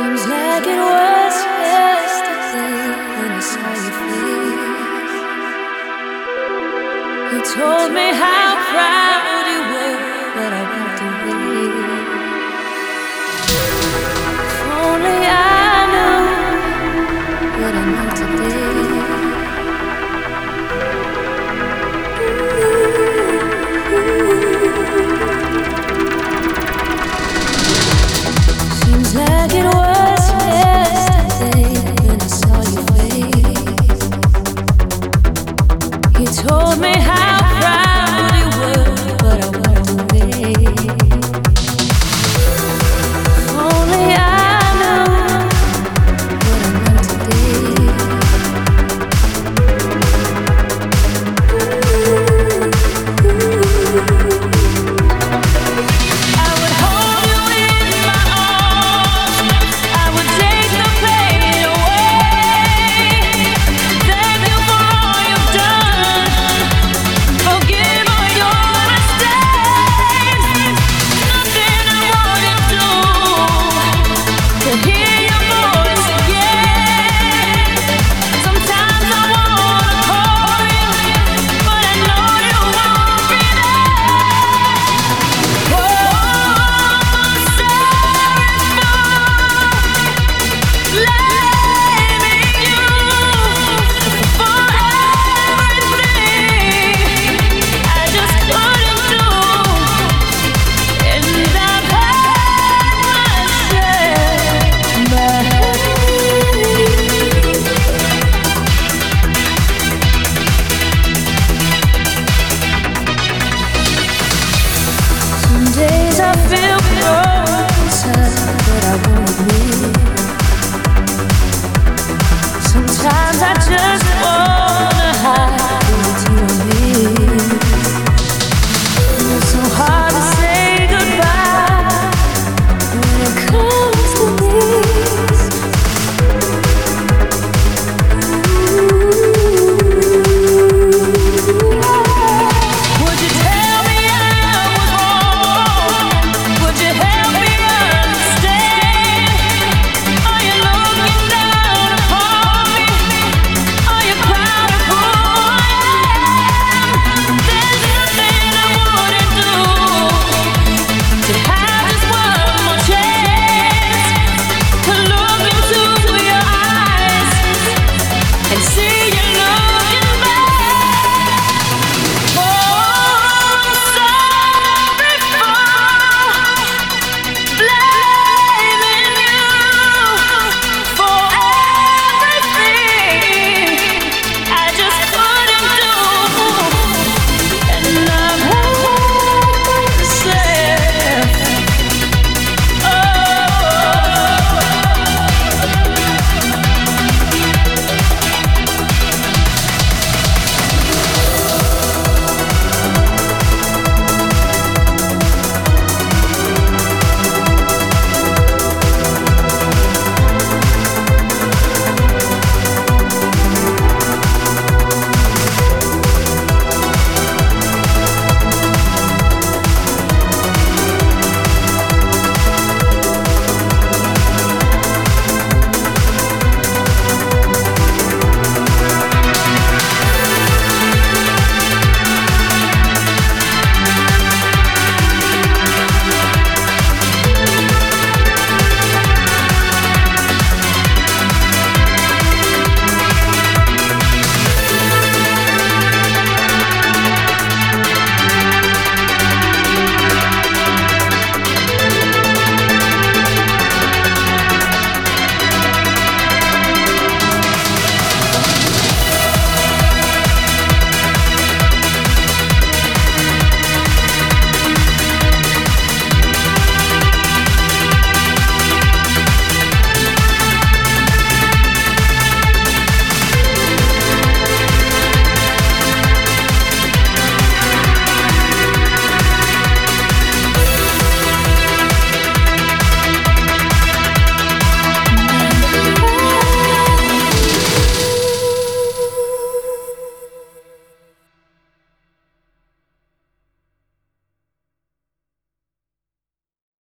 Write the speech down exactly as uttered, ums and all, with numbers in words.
Seems like it was yesterday when I saw your face. You told me how proud you were, but I walked away. If only I knew what I know today. Seems like it was yesterday when I saw your face. You told me how proud you were, but I walked away. If only I knew what I know today. I would hold you in my arms. I would take the pain away. Thank you for all you've done. Forgive all your mistakes. Nothing I wouldn't do to hear your voice again. Sometimes I wanna call you, but I know you won't be there. Oh, blaming you for everything I just couldn't do, and I've hurt myself back. Some days I feel broken inside, but I won't admit.